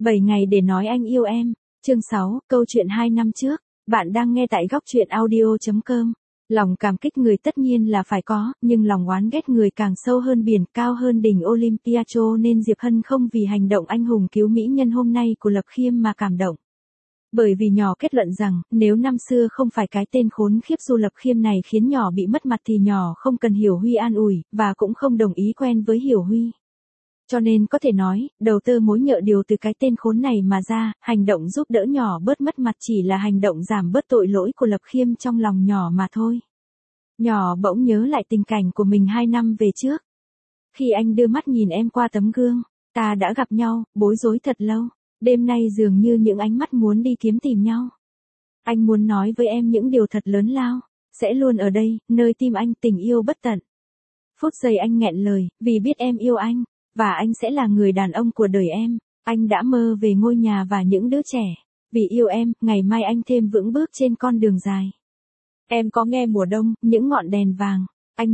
7 ngày để nói anh yêu em. Chương 6, câu chuyện 2 năm trước. Bạn đang nghe tại góc truyện audio.com. Lòng cảm kích người tất nhiên là phải có, nhưng lòng oán ghét người càng sâu hơn biển, cao hơn đỉnh Olympia, cho nên Diệp Hân không vì hành động anh hùng cứu mỹ nhân hôm nay của Lập Khiêm mà cảm động. Bởi vì nhỏ kết luận rằng, nếu năm xưa không phải cái tên khốn khiếp Du Lập Khiêm này khiến nhỏ bị mất mặt thì nhỏ không cần Hiểu Huy an ủi, và cũng không đồng ý quen với Hiểu Huy. Cho nên có thể nói, đầu tơ mối nhợ điều từ cái tên khốn này mà ra, hành động giúp đỡ nhỏ bớt mất mặt chỉ là hành động giảm bớt tội lỗi của Lập Khiêm trong lòng nhỏ mà thôi. Nhỏ bỗng nhớ lại tình cảnh của mình 2 năm về trước. Khi anh đưa mắt nhìn em qua tấm gương, ta đã gặp nhau, bối rối thật lâu. Đêm nay dường như những ánh mắt muốn đi kiếm tìm nhau. Anh muốn nói với em những điều thật lớn lao, sẽ luôn ở đây, nơi tim anh, tình yêu bất tận. Phút giây anh nghẹn lời, vì biết em yêu anh, và anh sẽ là người đàn ông của đời em. Anh đã mơ về ngôi nhà và những đứa trẻ. Vì yêu em, ngày mai anh thêm vững bước trên con đường dài. Em có nghe mùa đông, những ngọn đèn vàng.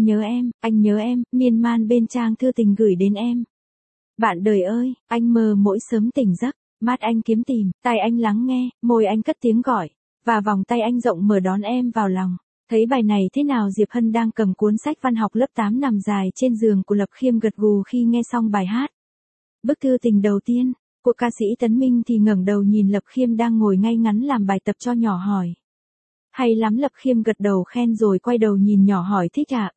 Anh nhớ em, miên man bên trang thư tình gửi đến em. Bạn đời ơi, anh mơ mỗi sớm tỉnh giấc. Mắt anh kiếm tìm, tai anh lắng nghe, môi anh cất tiếng gọi, và vòng tay anh rộng mở đón em vào lòng. Thấy bài này thế nào? Diệp Hân đang cầm cuốn sách văn học lớp 8 nằm dài trên giường của Lập Khiêm gật gù khi nghe xong bài hát. Bức thư tình đầu tiên của ca sĩ Tấn Minh thì ngẩng đầu nhìn Lập Khiêm đang ngồi ngay ngắn làm bài tập cho nhỏ hỏi. Hay lắm. Lập Khiêm gật đầu khen rồi quay đầu nhìn nhỏ hỏi thích à?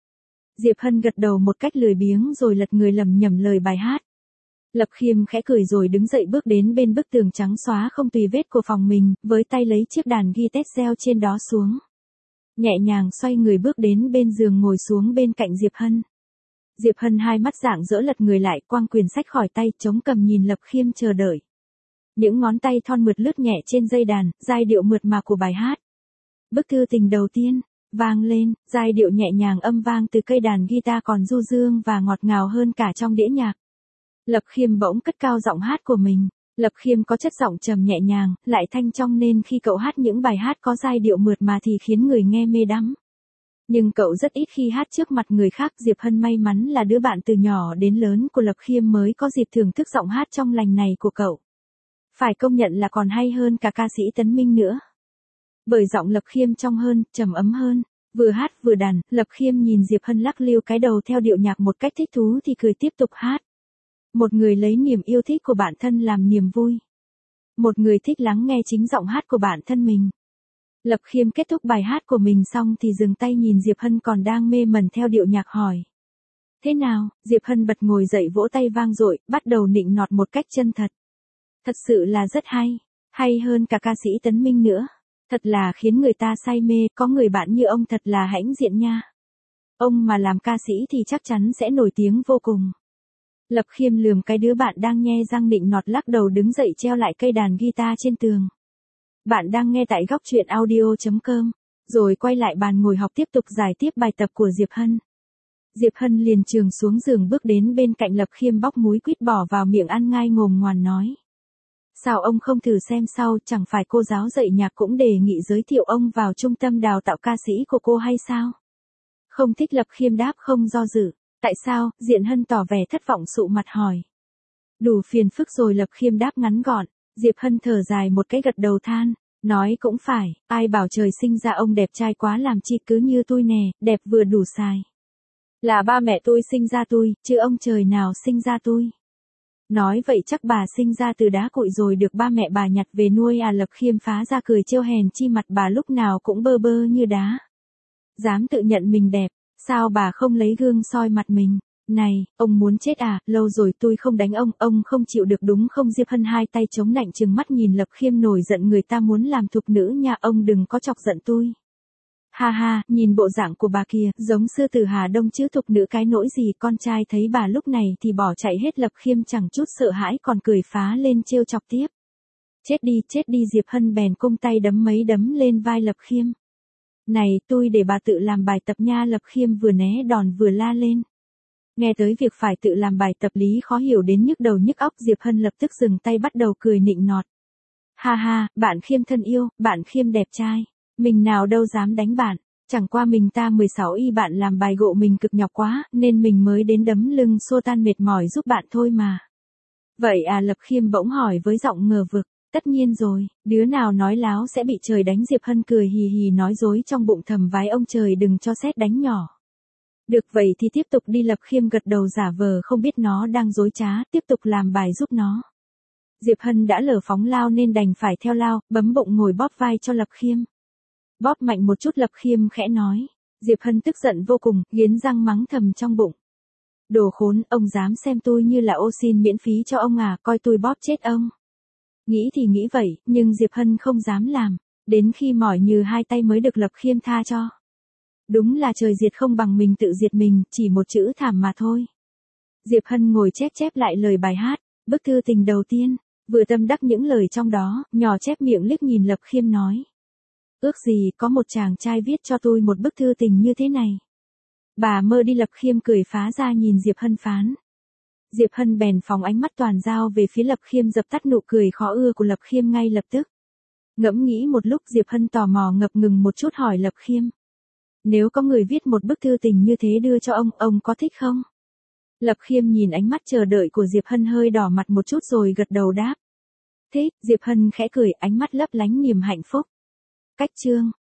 Diệp Hân gật đầu một cách lười biếng rồi lật người lẩm nhẩm lời bài hát. Lập Khiêm khẽ cười rồi đứng dậy bước đến bên bức tường trắng xóa không tì vết của phòng mình, với tay lấy chiếc đàn guitar treo trên đó xuống. Nhẹ nhàng xoay người bước đến bên giường ngồi xuống bên cạnh Diệp Hân. Diệp Hân hai mắt rạng rỡ lật người lại quăng quyển sách khỏi tay chống cằm nhìn Lập Khiêm chờ đợi. Những ngón tay thon mượt lướt nhẹ trên dây đàn, giai điệu mượt mà của bài hát. Bức thư tình đầu tiên vang lên, giai điệu nhẹ nhàng âm vang từ cây đàn guitar còn du dương và ngọt ngào hơn cả trong đĩa nhạc. Lập Khiêm bỗng cất cao giọng hát của mình. Lập Khiêm có chất giọng trầm nhẹ nhàng, lại thanh trong nên khi cậu hát những bài hát có giai điệu mượt mà thì khiến người nghe mê đắm. Nhưng cậu rất ít khi hát trước mặt người khác. Diệp Hân may mắn là đứa bạn từ nhỏ đến lớn của Lập Khiêm mới có dịp thưởng thức giọng hát trong lành này của cậu. Phải công nhận là còn hay hơn cả ca sĩ Tấn Minh nữa. Bởi giọng Lập Khiêm trong hơn, trầm ấm hơn. Vừa hát vừa đàn, Lập Khiêm nhìn Diệp Hân lắc lư cái đầu theo điệu nhạc một cách thích thú thì cười tiếp tục hát. Một người lấy niềm yêu thích của bản thân làm niềm vui. Một người thích lắng nghe chính giọng hát của bản thân mình. Lập Khiêm kết thúc bài hát của mình xong thì dừng tay nhìn Diệp Hân còn đang mê mẩn theo điệu nhạc hỏi. Thế nào? Diệp Hân bật ngồi dậy vỗ tay vang dội, bắt đầu nịnh nọt một cách chân thật. Thật sự là rất hay. Hay hơn cả ca sĩ Tấn Minh nữa. Thật là khiến người ta say mê, có người bạn như ông thật là hãnh diện nha. Ông mà làm ca sĩ thì chắc chắn sẽ nổi tiếng vô cùng. Lập Khiêm lườm cái đứa bạn đang nhe răng nịnh nọt lắc đầu đứng dậy treo lại cây đàn guitar trên tường. Bạn đang nghe tại góc truyện audio.com, rồi quay lại bàn ngồi học tiếp tục giải tiếp bài tập của Diệp Hân. Diệp Hân liền trường xuống giường bước đến bên cạnh Lập Khiêm bóc múi quýt bỏ vào miệng ăn ngai ngồm ngoằn nói. Sao ông không thử xem sau, chẳng phải cô giáo dạy nhạc cũng đề nghị giới thiệu ông vào trung tâm đào tạo ca sĩ của cô hay sao? Không thích. Lập Khiêm đáp không do dự. Tại sao? Diệp Hân tỏ vẻ thất vọng sụ mặt hỏi. Đủ phiền phức rồi. Lập Khiêm đáp ngắn gọn. Diệp Hân thở dài một cái gật đầu than. Nói cũng phải, ai bảo trời sinh ra ông đẹp trai quá làm chi cứ như tôi nè, đẹp vừa đủ xài. Là ba mẹ tôi sinh ra tôi, chứ ông trời nào sinh ra tôi. Nói vậy chắc bà sinh ra từ đá cuội rồi được ba mẹ bà nhặt về nuôi à? Lập Khiêm phá ra cười trêu hèn chi mặt bà lúc nào cũng bơ bơ như đá. Dám tự nhận mình đẹp. Sao bà không lấy gương soi mặt mình? Này, ông muốn chết à? Lâu rồi tôi không đánh ông không chịu được đúng không? Diệp Hân hai tay chống nạnh trừng mắt nhìn Lập Khiêm nổi giận. Người ta muốn làm thục nữ nha, ông đừng có chọc giận tôi. Ha ha, nhìn bộ dạng của bà kia, giống sư tử Hà Đông chứ thục nữ cái nỗi gì. Con trai thấy bà lúc này thì bỏ chạy hết. Lập Khiêm chẳng chút sợ hãi còn cười phá lên trêu chọc tiếp. Chết đi. Diệp Hân bèn cung tay đấm mấy đấm lên vai Lập Khiêm. Này, tôi để bà tự làm bài tập nha. Lập Khiêm vừa né đòn vừa la lên. Nghe tới việc phải tự làm bài tập lý khó hiểu đến nhức đầu nhức óc. Diệp Hân lập tức dừng tay bắt đầu cười nịnh nọt. Ha ha, bạn Khiêm thân yêu, bạn Khiêm đẹp trai. Mình nào đâu dám đánh bạn. Chẳng qua mình ta 16 y bạn làm bài gộ mình cực nhọc quá, nên mình mới đến đấm lưng xô tan mệt mỏi giúp bạn thôi mà. Vậy à, Lập Khiêm bỗng hỏi với giọng ngờ vực. Tất nhiên rồi, đứa nào nói láo sẽ bị trời đánh. Diệp Hân cười hì hì nói dối trong bụng thầm vái ông trời đừng cho sét đánh nhỏ. Được vậy thì tiếp tục đi. Lập Khiêm gật đầu giả vờ không biết nó đang dối trá, tiếp tục làm bài giúp nó. Diệp Hân đã lờ phóng lao nên đành phải theo lao, bấm bụng ngồi bóp vai cho Lập Khiêm. Bóp mạnh một chút. Lập Khiêm khẽ nói. Diệp Hân tức giận vô cùng, nghiến răng mắng thầm trong bụng. Đồ khốn, ông dám xem tôi như là ô xin miễn phí cho ông à, coi tôi bóp chết ông. Nghĩ thì nghĩ vậy, nhưng Diệp Hân không dám làm, đến khi mỏi như hai tay mới được Lập Khiêm tha cho. Đúng là trời diệt không bằng mình tự diệt mình, chỉ một chữ thảm mà thôi. Diệp Hân ngồi chép lại lời bài hát, bức thư tình đầu tiên, vừa tâm đắc những lời trong đó, nhỏ chép miệng liếc nhìn Lập Khiêm nói. Ước gì có một chàng trai viết cho tôi một bức thư tình như thế này. Bà mơ đi. Lập Khiêm cười phá ra nhìn Diệp Hân phán. Diệp Hân bèn phóng ánh mắt toàn dao về phía Lập Khiêm, dập tắt nụ cười khó ưa của Lập Khiêm ngay lập tức. Ngẫm nghĩ một lúc, Diệp Hân tò mò ngập ngừng một chút hỏi Lập Khiêm. Nếu có người viết một bức thư tình như thế đưa cho ông có thích không? Lập Khiêm nhìn ánh mắt chờ đợi của Diệp Hân hơi đỏ mặt một chút rồi gật đầu đáp. Thích. Diệp Hân khẽ cười, ánh mắt lấp lánh niềm hạnh phúc. Cách chương